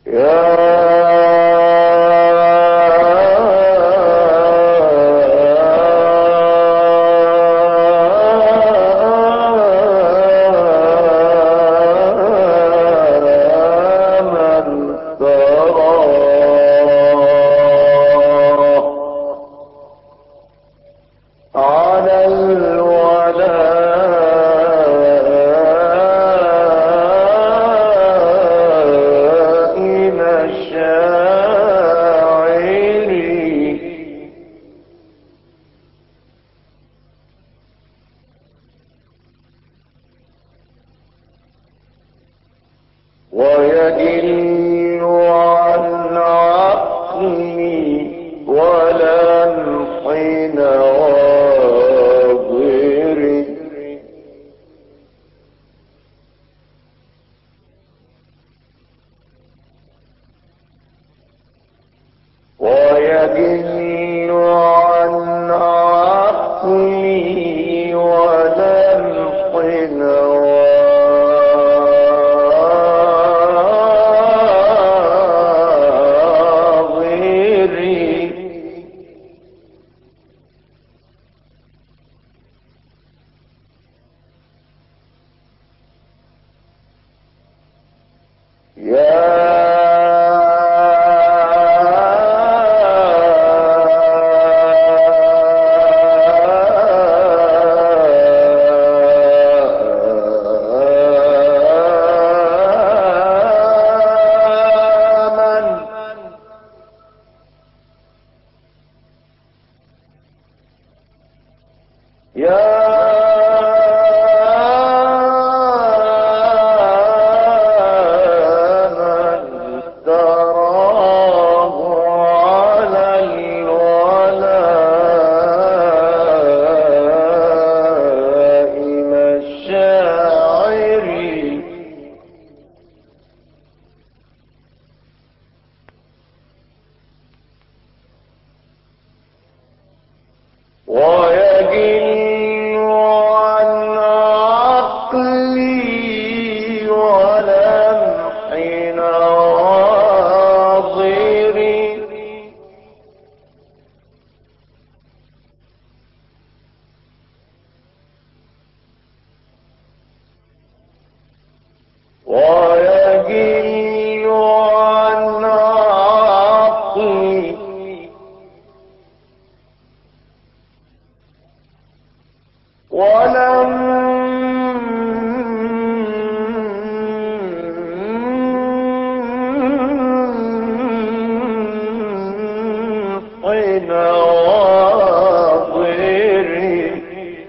ويدل عن عقلي ولمح نواظري ويدل عن عقلي ولمح نواظري ويجل عن عقلي ولمح نواظري ويجل عن عقلي ولمح نواظري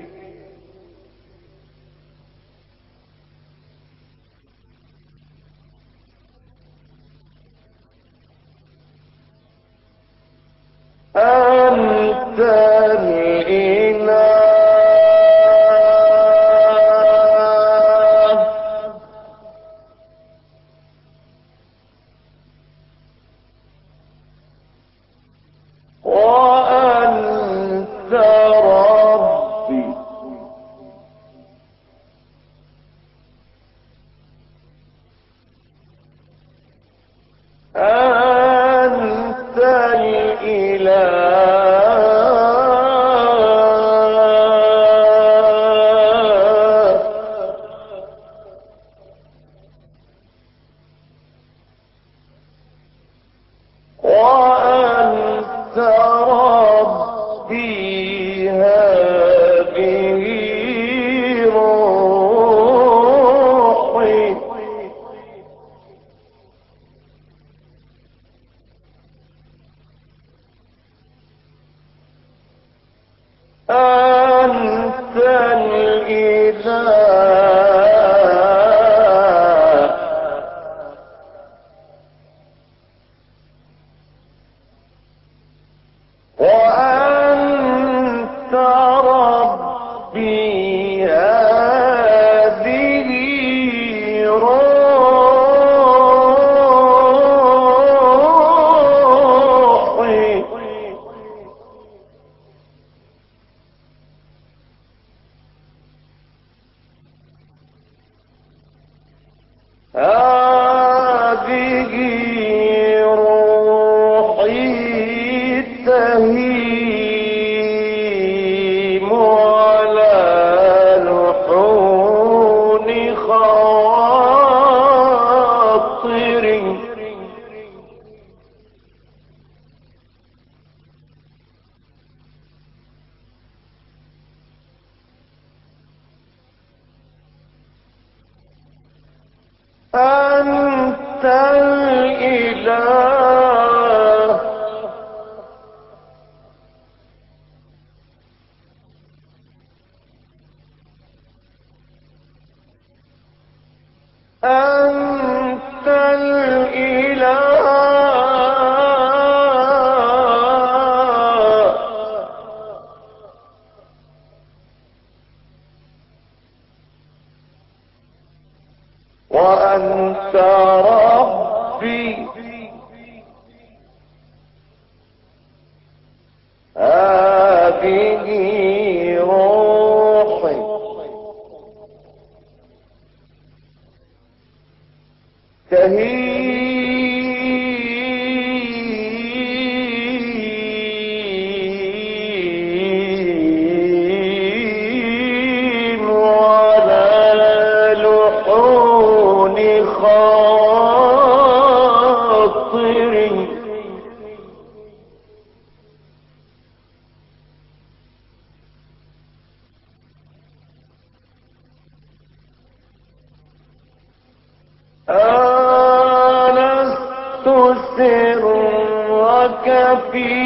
أنت الإله وأنت ربي أنت الإله وأنت ربي هذه روحي أنت الإله وأنت ربي هذه روحي تهيم على لحون خاطري آنست سرك في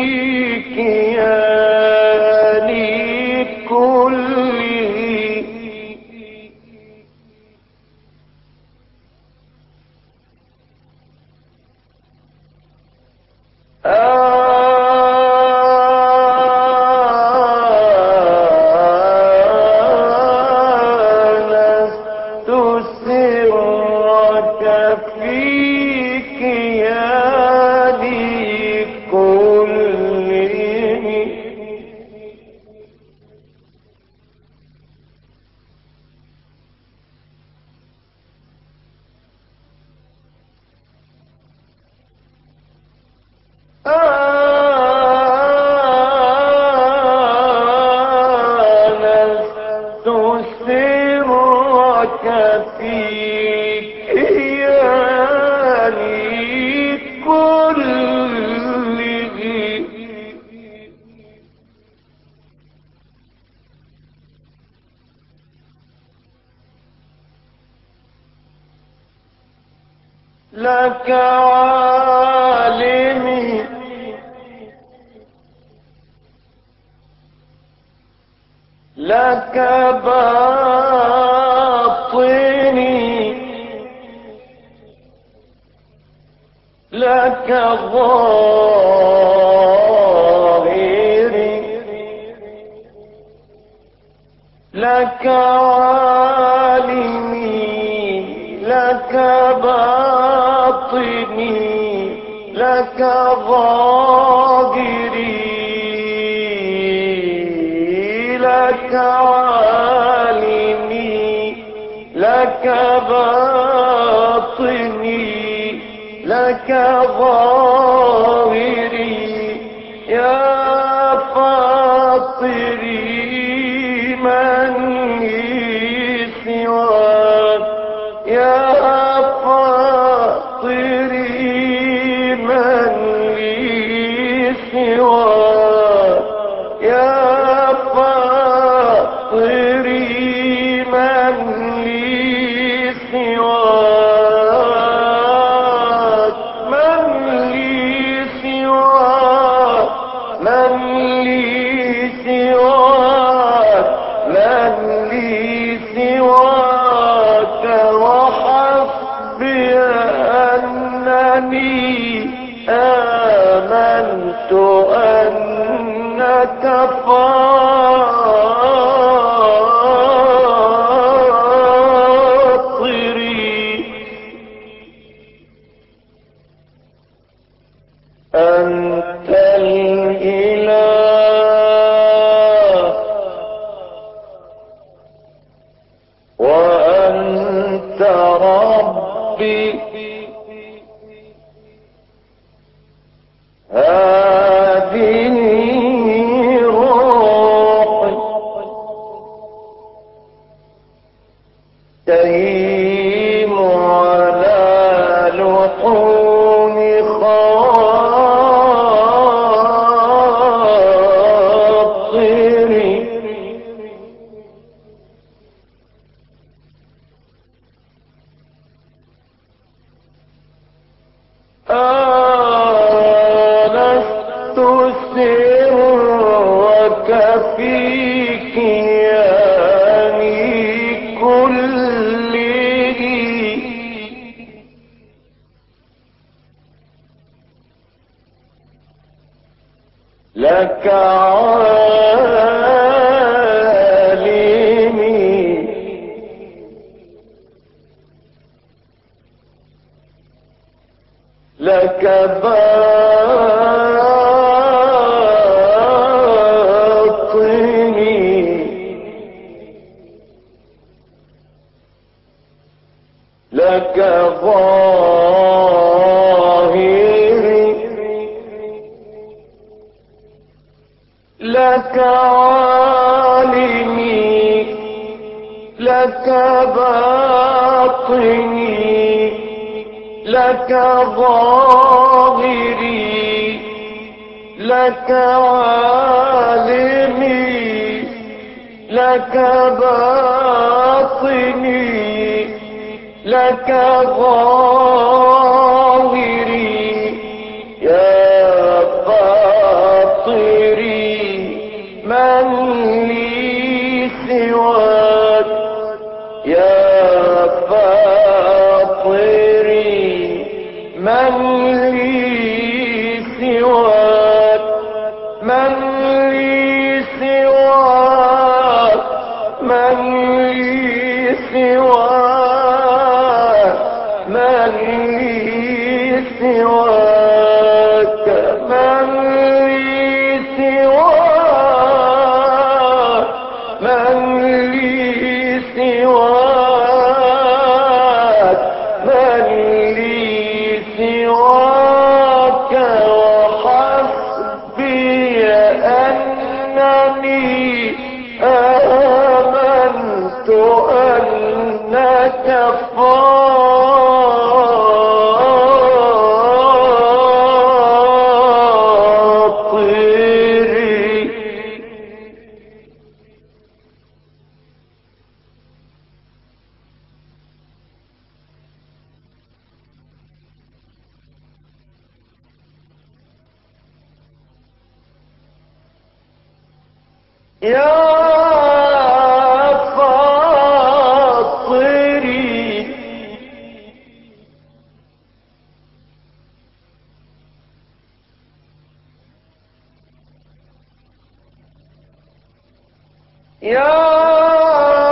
كياني كله آنست سرك في كياني كله آنست سرك في كياني كله لك عالمي لك باطني لك ظاهري لك عالمي لك باطني لك ظاهري لك عالمي لك باطني لك ظاهري يا فاطري من لي سواك يا فاطري من لي سواك يا فاطري من لي سواك من لي سواك من لي سواك من لي سواك وحسبي أنني آمنت أنك فاطري أنت الإله وأنت ربي هذه روحي تهيم على لحون خاطري في كياني كله لك عالمي لك باطني لك ظاهري لك عالمي لك باطني لك ظاهري لك عالمي لك باطني لك ظاهري يا فاطري من لي سواك يا فاطري من لي سواك من لي سواك من لي سواك من لي سواك من لي سواك من لي سواك من لي سواك وحسبي أنني آمنت أنك فاطري يا فاطري يا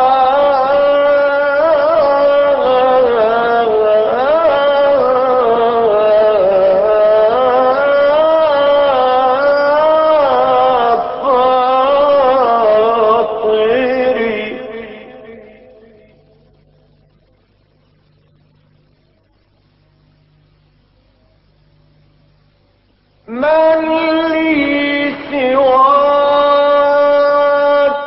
فاطري من لي سواك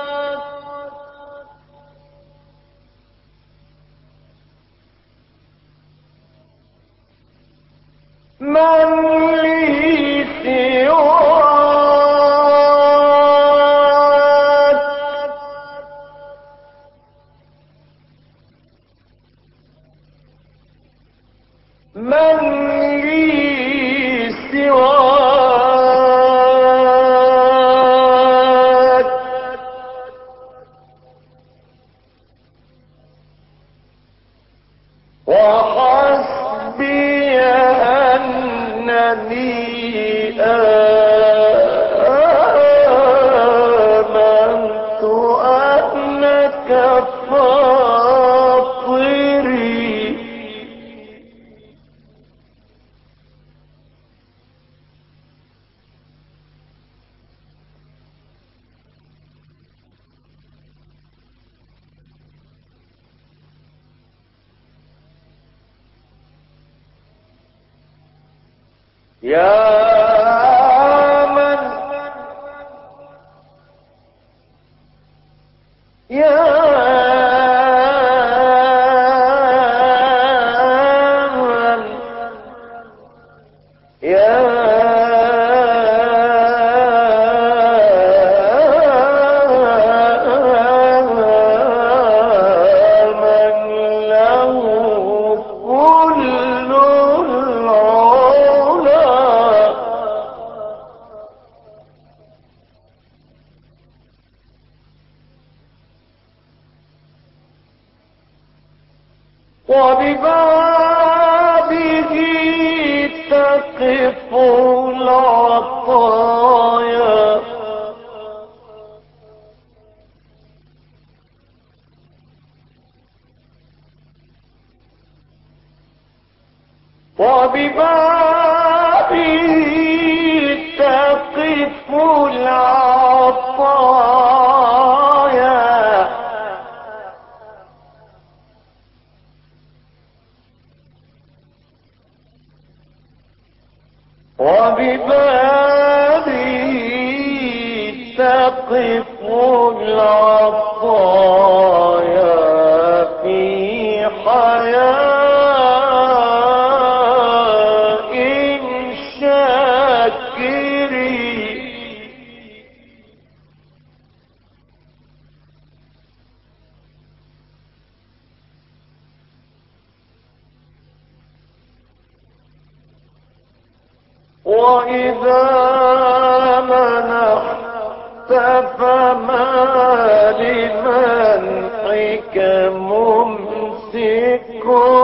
من لي سواك من لي سواك وحسبي أنني آمنت أنك فاطري يا من تقف العطايا وببابي تقف العطايا وببابي تقف العطايا في حياء شاكري وإذا منحت فما لمنحك ممسك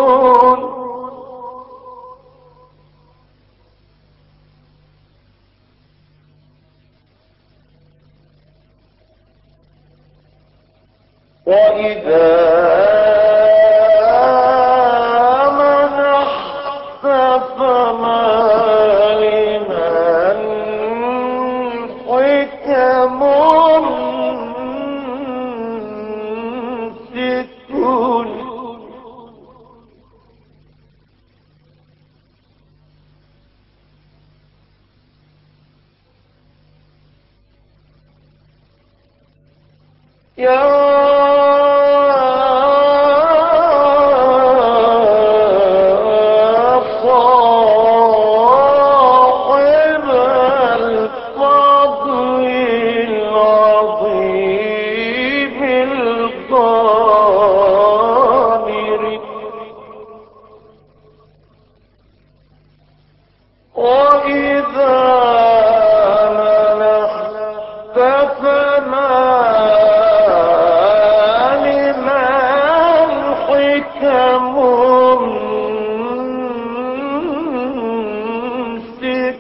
وإذا منحت فما لمنحك ممسك يا صاحب الفضل العظيم القامر وإذا منحت فما لمنحك ممسك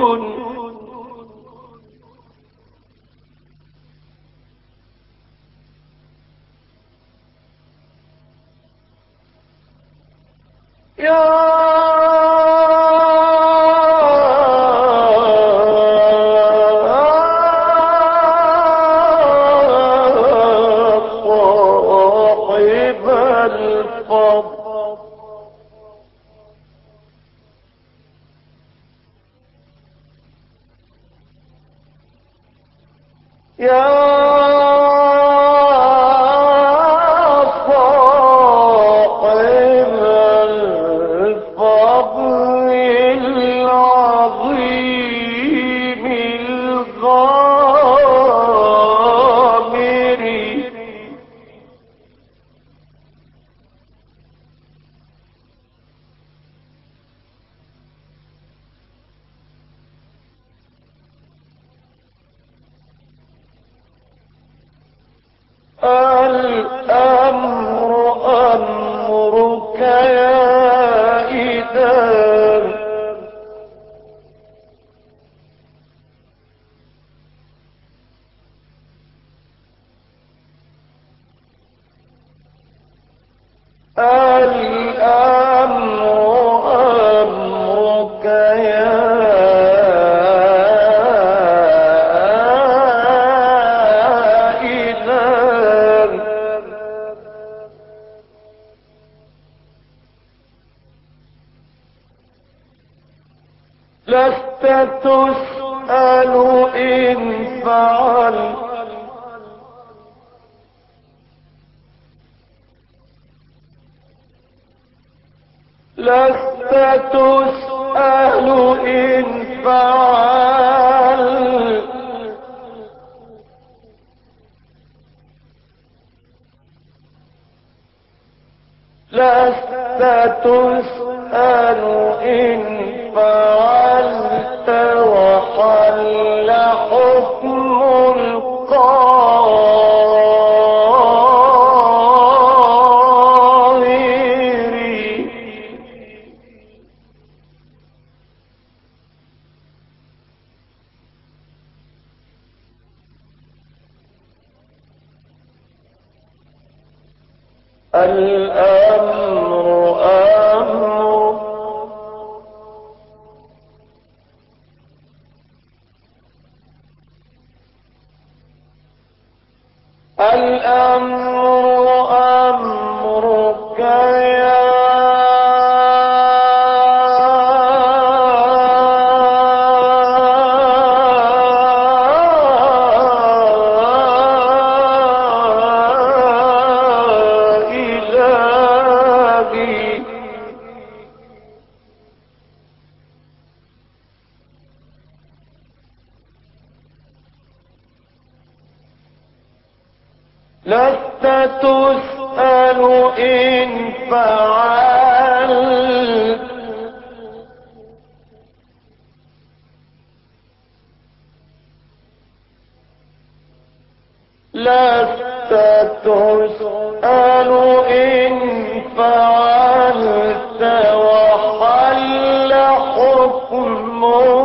يا صاحب الفضل يا صاحب الفضل العظيم الغامر الأمر أمرك يا إله الأمر أمرك يا إله لست تسأل إن فعلت لست تسأل إن فعلت لست تسأل إن فعلت وحل حكم القاهر الأمر أمر الأمر أمرك يا إلهي لست تسأل إن فعلت لست تسأل إن فعلت وحل حكم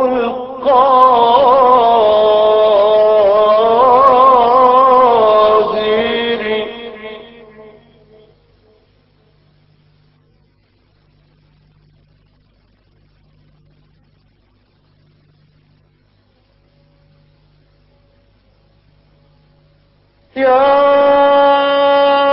القادر يا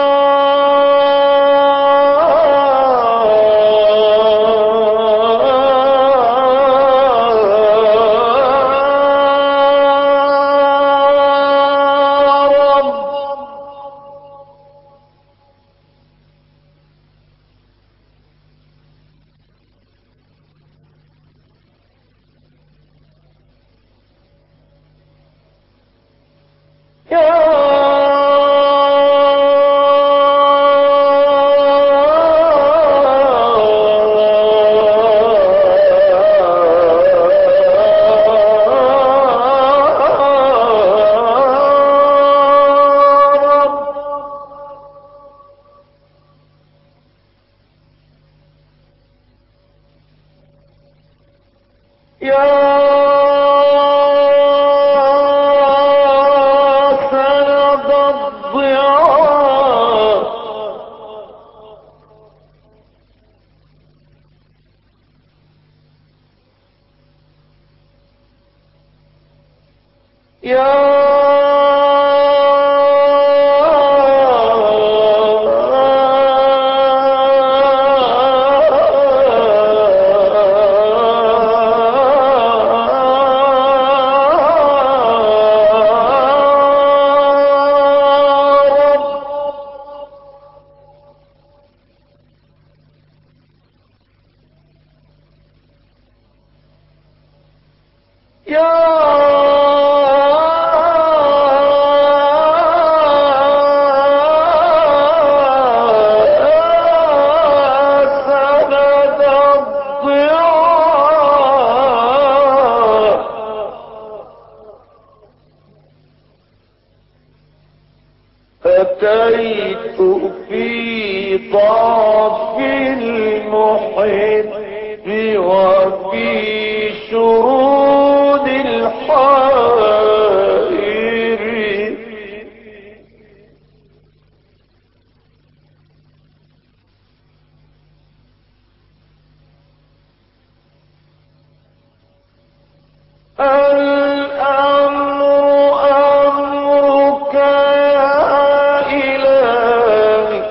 سند الضياء سند الضياء أتيت في طرف المحب وفي شرود الحائر الأمر أمرك يا إلهي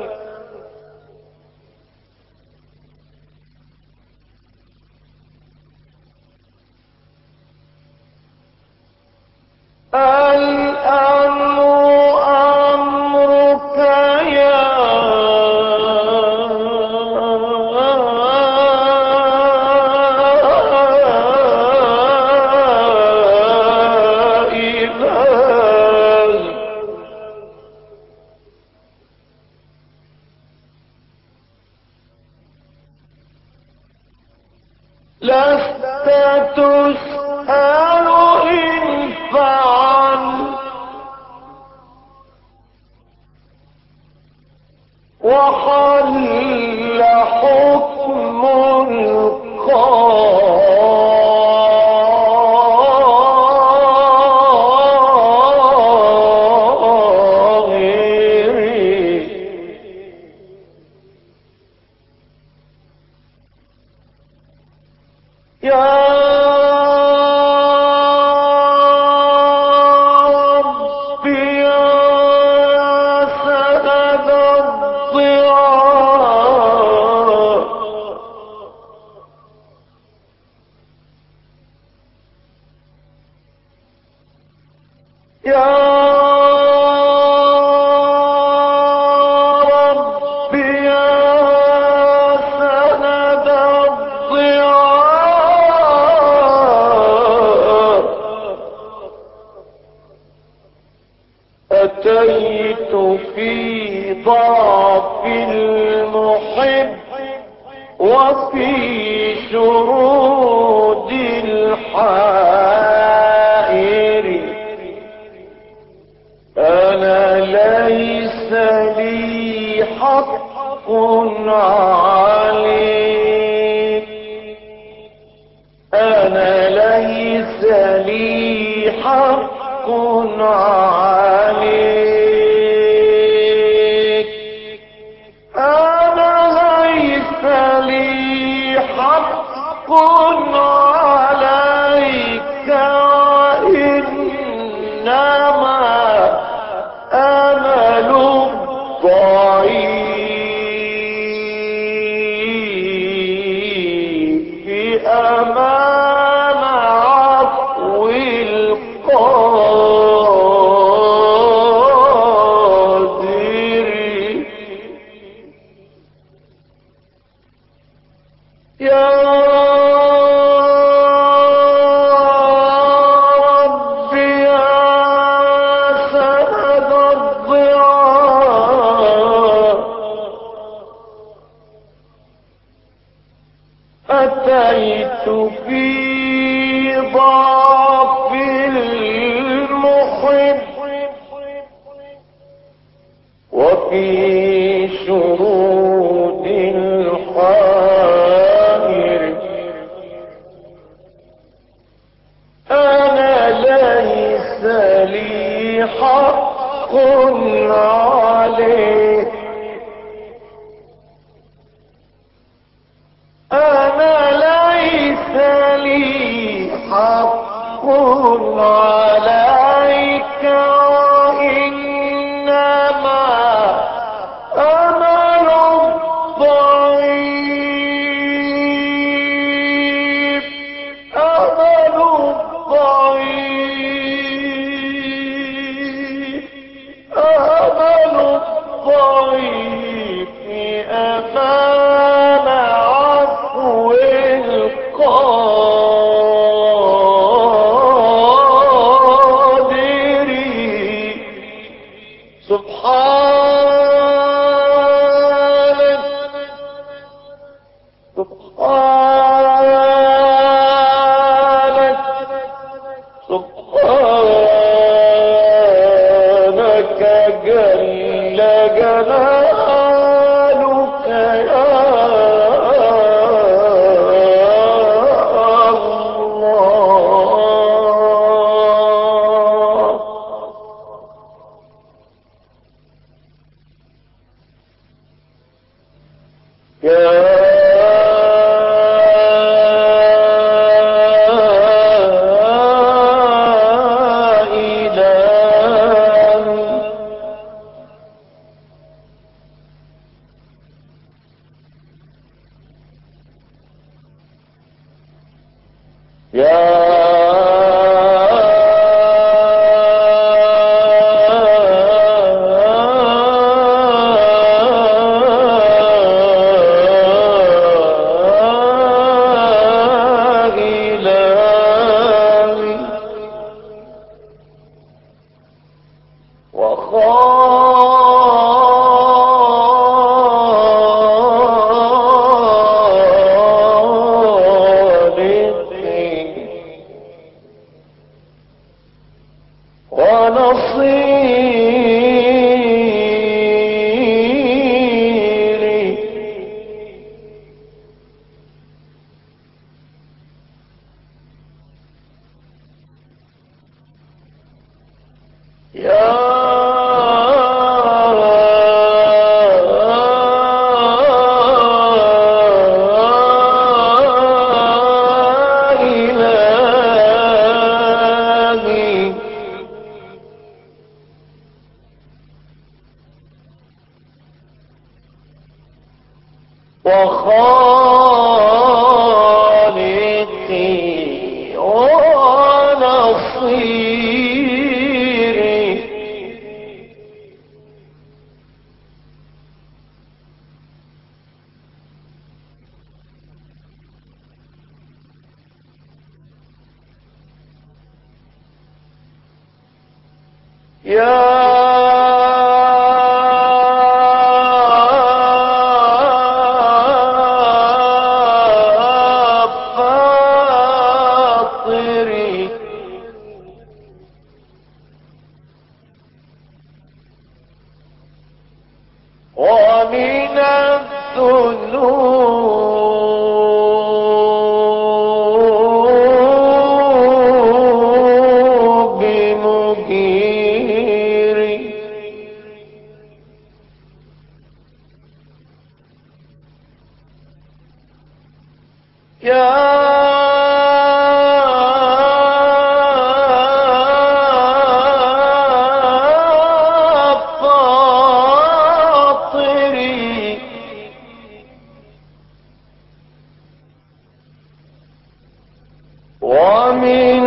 الأمر أمرك يا إلهي لست تسأل إن فعلت وحل حكم القاهر يا رب يا سند الضياء يا رب يا سند الضياء أتيت في ضعف المحب وفي شرود الحائر أنا ليس لي حق عليك أنا ليس لي حق عليك أنا ليس لي حق عليك وإنما أمل الضعيف أمام عفو القادر يا رب يا سند الضياء أتيت في ضعف المحب وفي شرود الحائر أنا ليس لي حق عليك أنا ليس لي حق عليك وإنما أمل الضعيف أمل الضعيف أمل الضعيف أمام عفو القادر سبحانك سبحانك سبحانك جل جلالك يا الله يا وخالقي فاطري ومن الذنوب مجيري يا فاطري ومن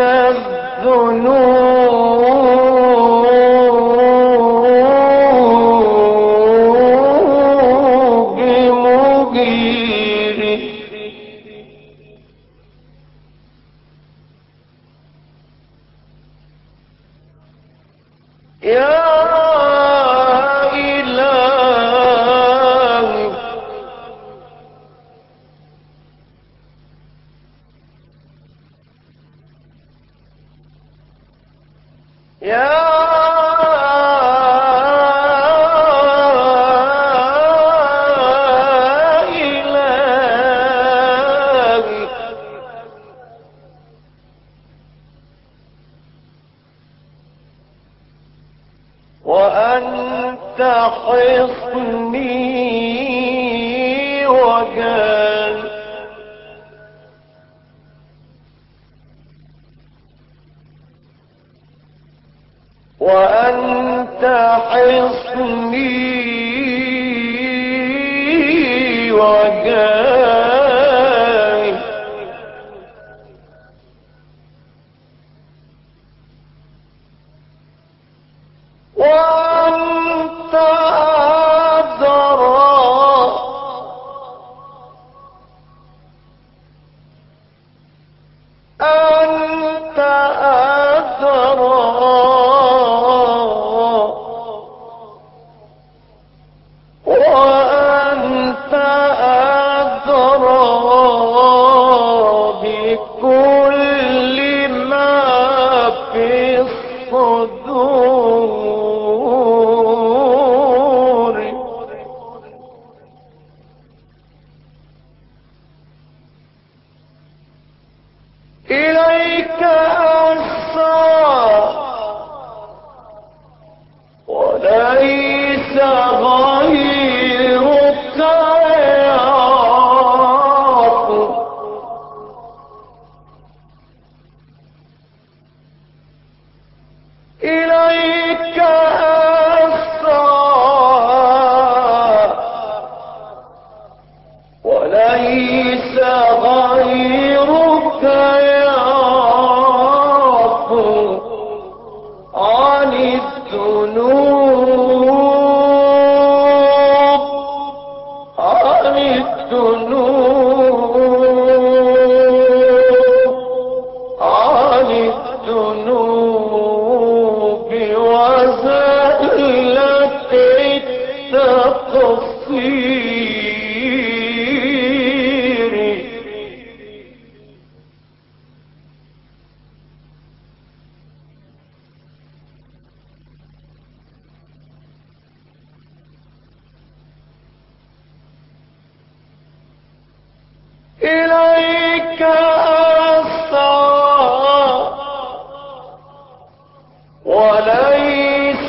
الذنوب مجيري يا إلهي يا إلهي وأنت حصني وجل وأنت حصني وجل وأنت أدرى أنت أدرى وأنت أدرى بكل ما في الصدور إليك أسعى وليس غيرك يعاق إليك أسعى وليس غيرك يعاق عن الذنوب عن الذنوب عن الذنوب وزلة التقصير إليك أسعى وليس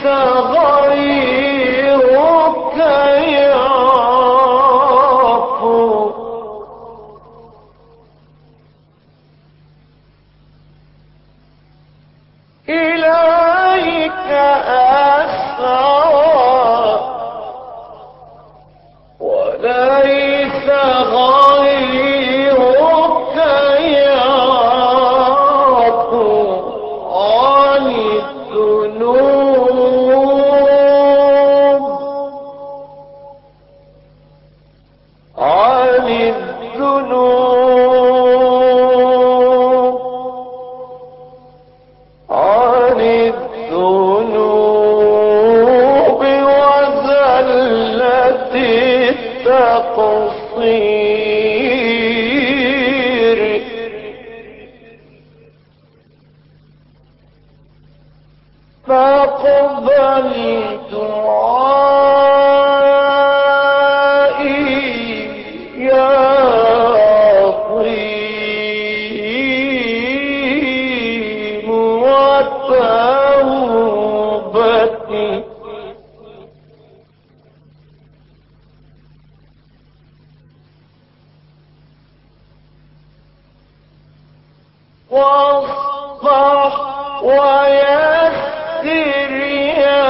غيرك يعفو إليك أسعى وليس غيرك يعفو عن الذنوب عن الذنوب عن الذنوب فاقبل دعائي يا عظيم وتوبتي واصفح ويسر يا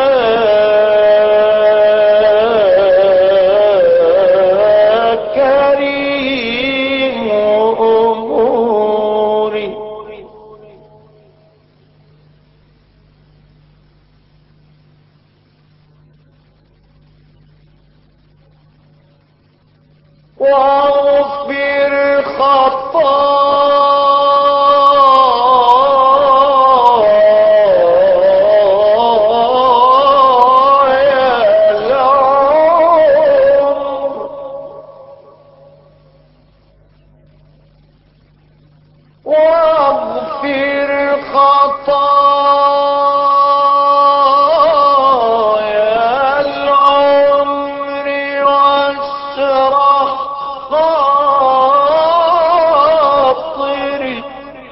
كريم أموري واغفر خطايا العمر واغفر خطايا العمر واشرح خاطري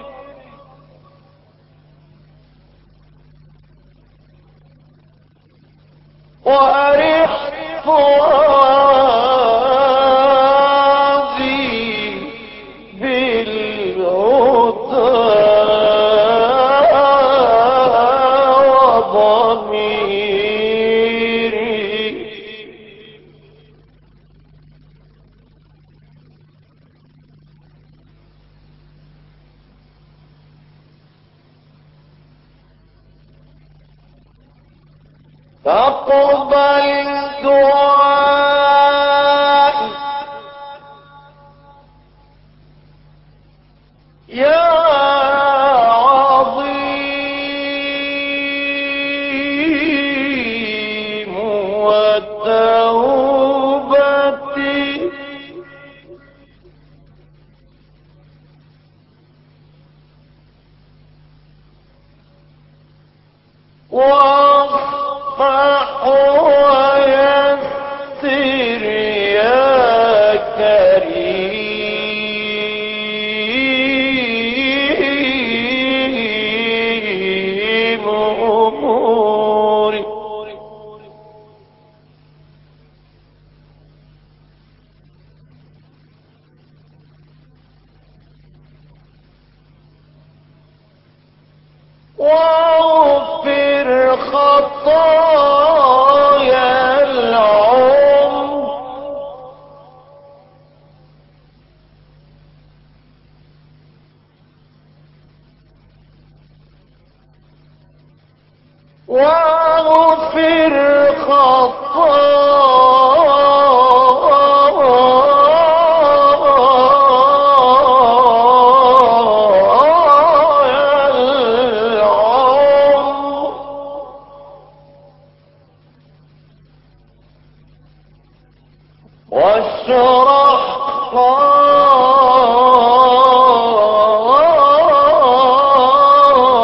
وأرح فؤادي بالهدى وضميري فاقبل دعائي يا عظيم وتوبتي واصفح ويسر يا كريم أموري واغفر خطايا العمر واغفر خطايا العمر واشرح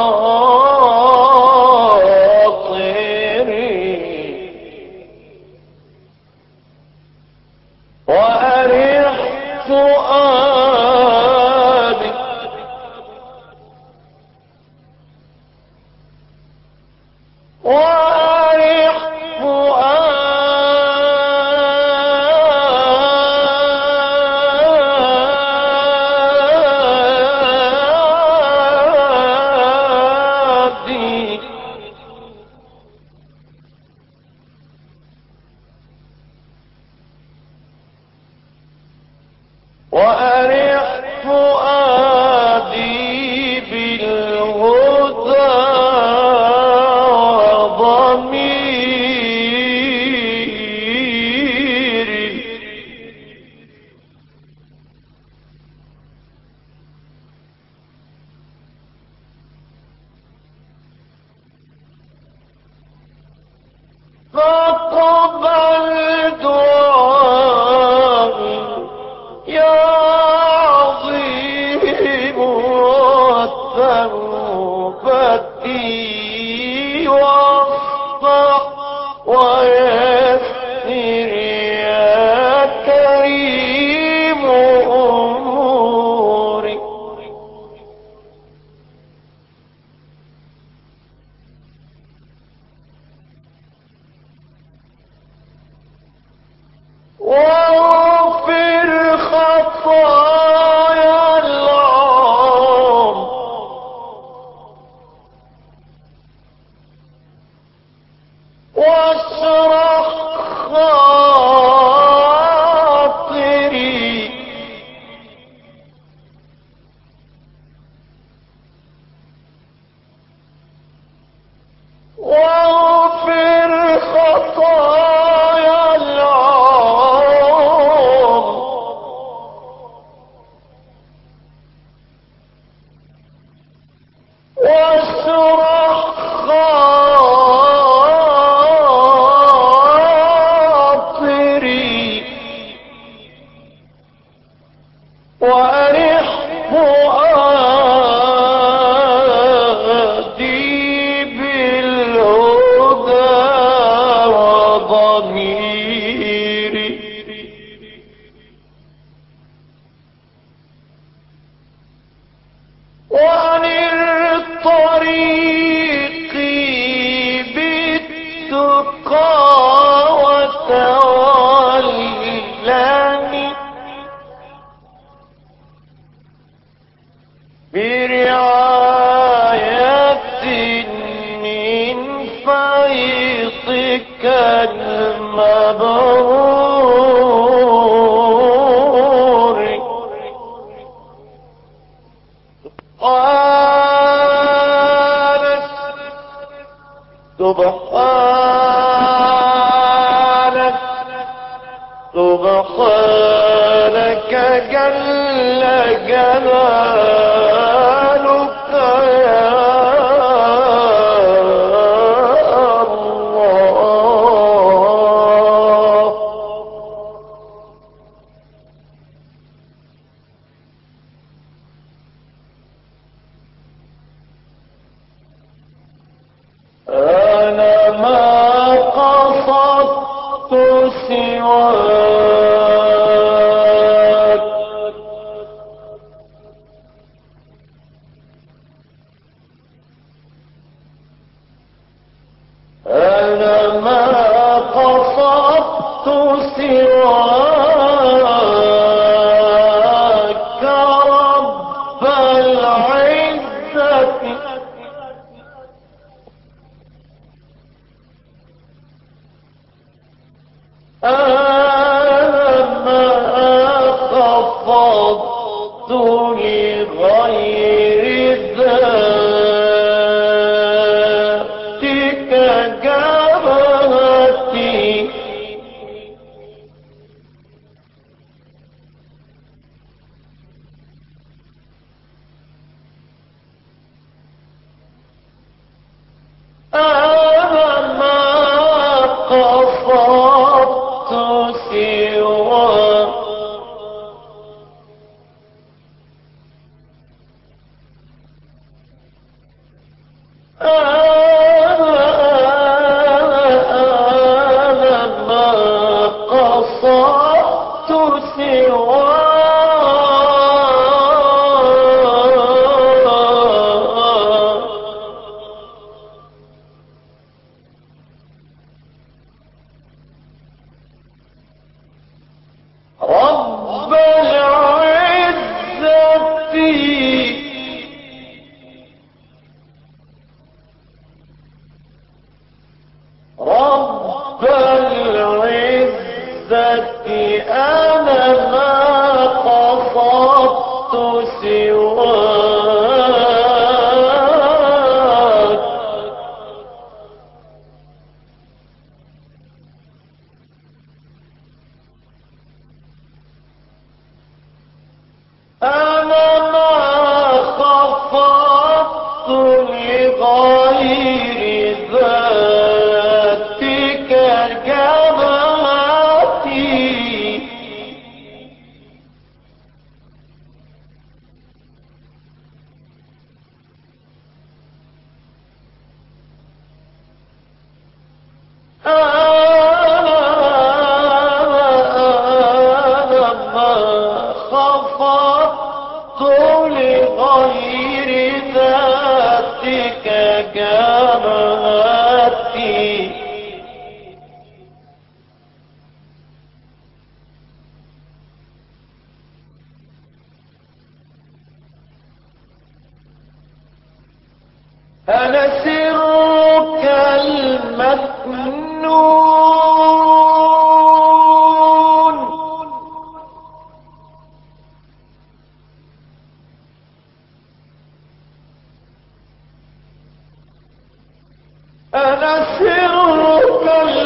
خاطري طريقي بالتقى وتولاني برعاية من فيضك المبرور سبحانك سبحانك جل جلالك يا الله. أنا ما قصدت سواك أنا ما قصدت سواك رب العزة أنا ما خفضت لغير ذاتك جبهتي أنا ما قصدت سواك أنا ما قصدت سواك رب العزة رب العزة أنا ما قصدت سواك أنا ما خفضت لغير ذاتك جبهتي أنا ما خفضت لغير ذاتك جبهتي أنا سرك المكنون أنا سرك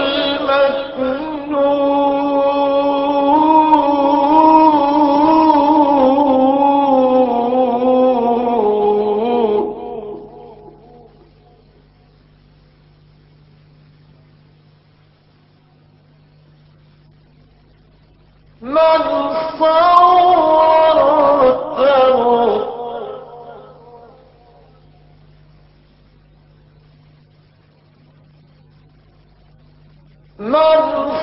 المكنون من صورته من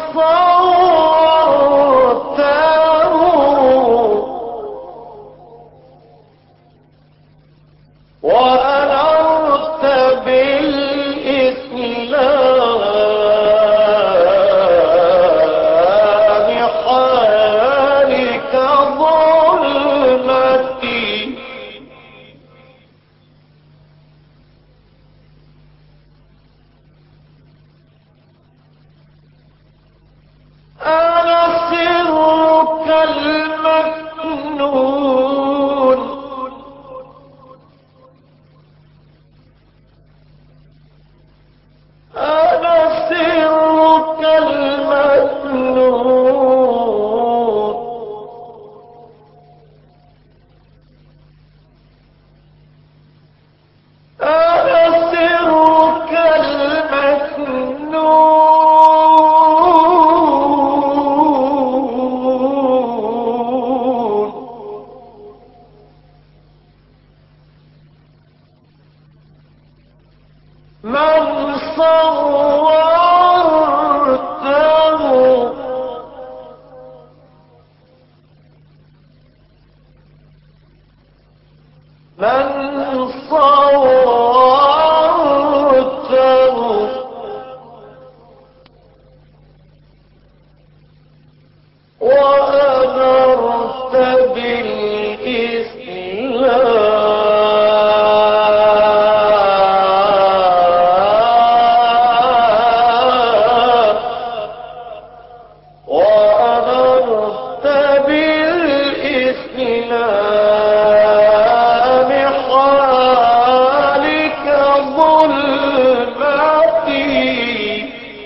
صورته وأنا من صورته من صورته وأمرت بالإسلام وأمرت بالإسلام حالك ظلمتي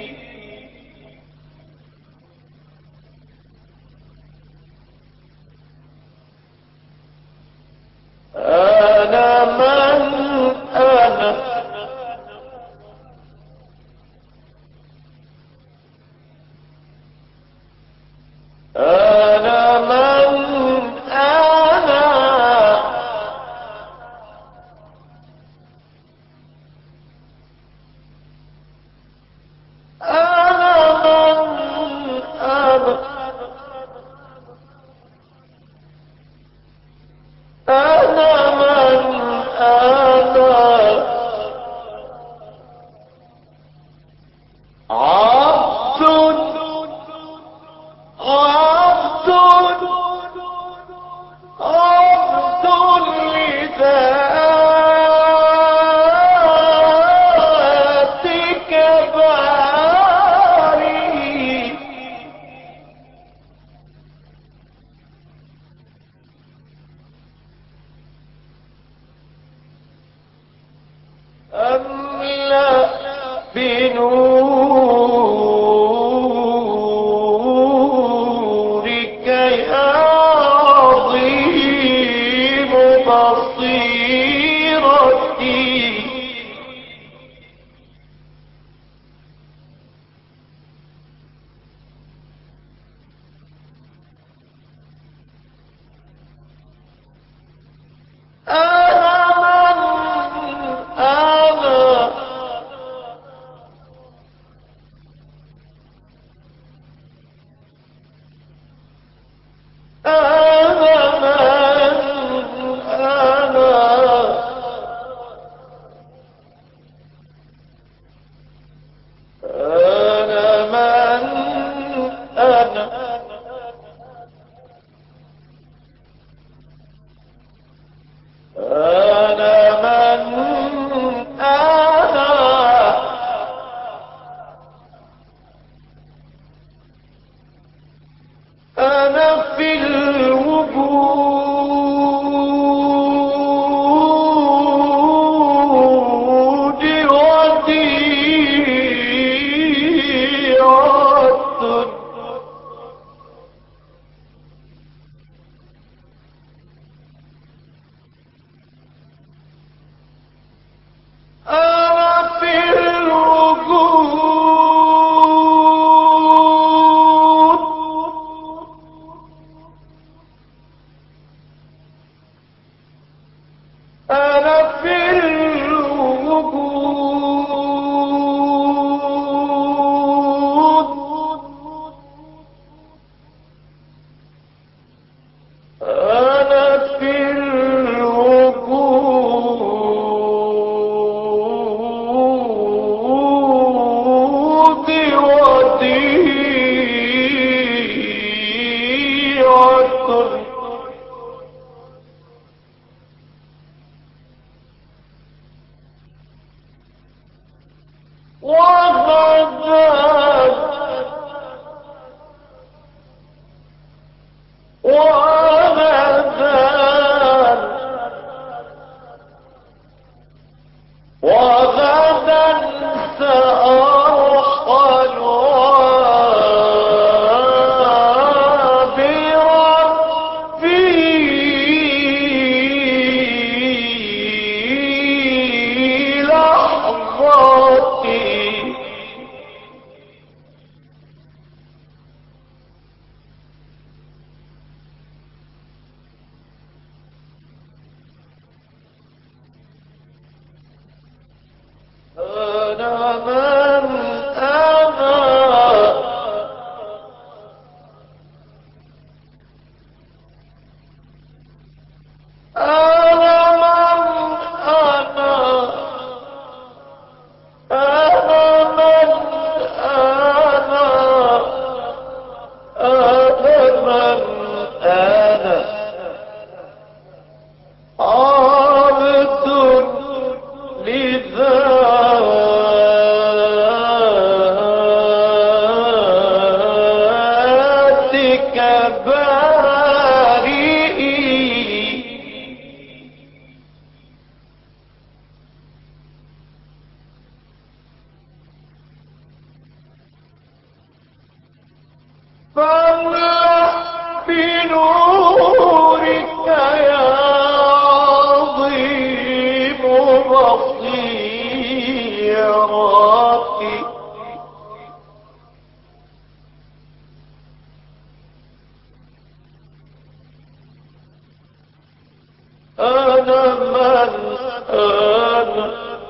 أنا من أنا أنا من أنا أنا من أنا أنا من أنا عبد عبد عبد لذاتك باري أملأ بنورك يا عظيم بصيرتي أنا من أنا أنا في الوجود وديعة أنا في الوجود أنا في الوجود أنا في الوجود وديعة وغدا وغدا سأرحل بربي لحظتي فاملأ بنورك يا عظيم بصيرتي أنا من أنا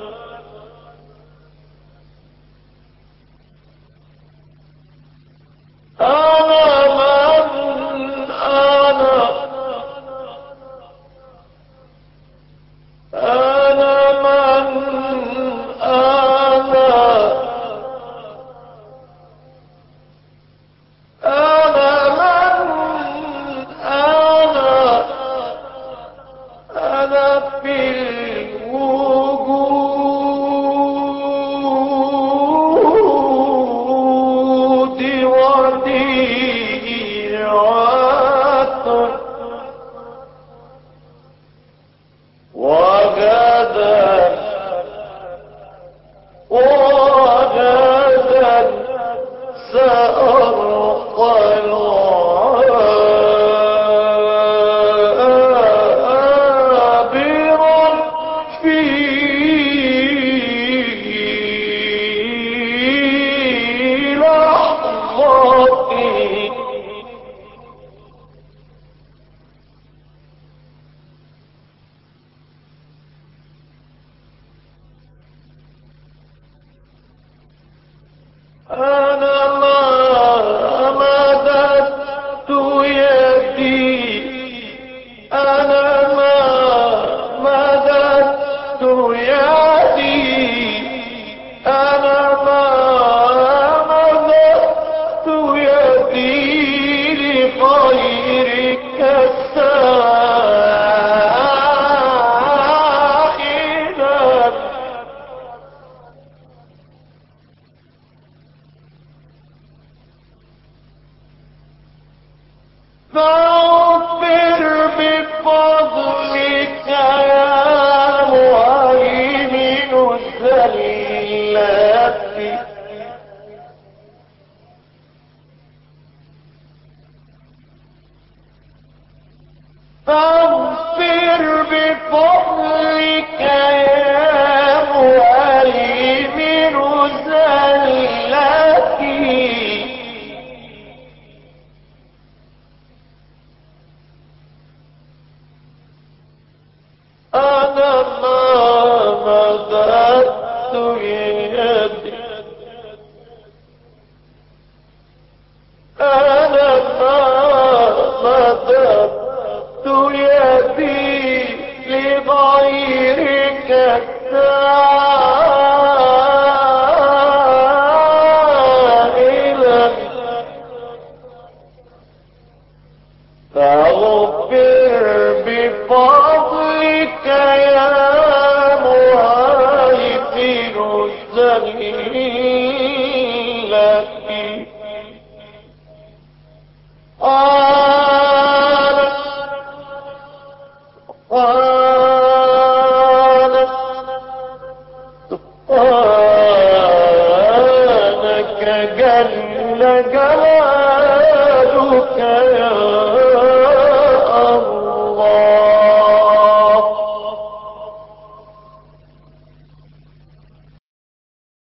فاغفر بفضلك يا مهيمن الزلات فاغفر بفضلك يا مهيمن الزلات أنا ما مددت يدي أنا ما مددت يدي لغيرك سائلا فاغفر بفضلك يا مهيمن الزلات سبحانك جل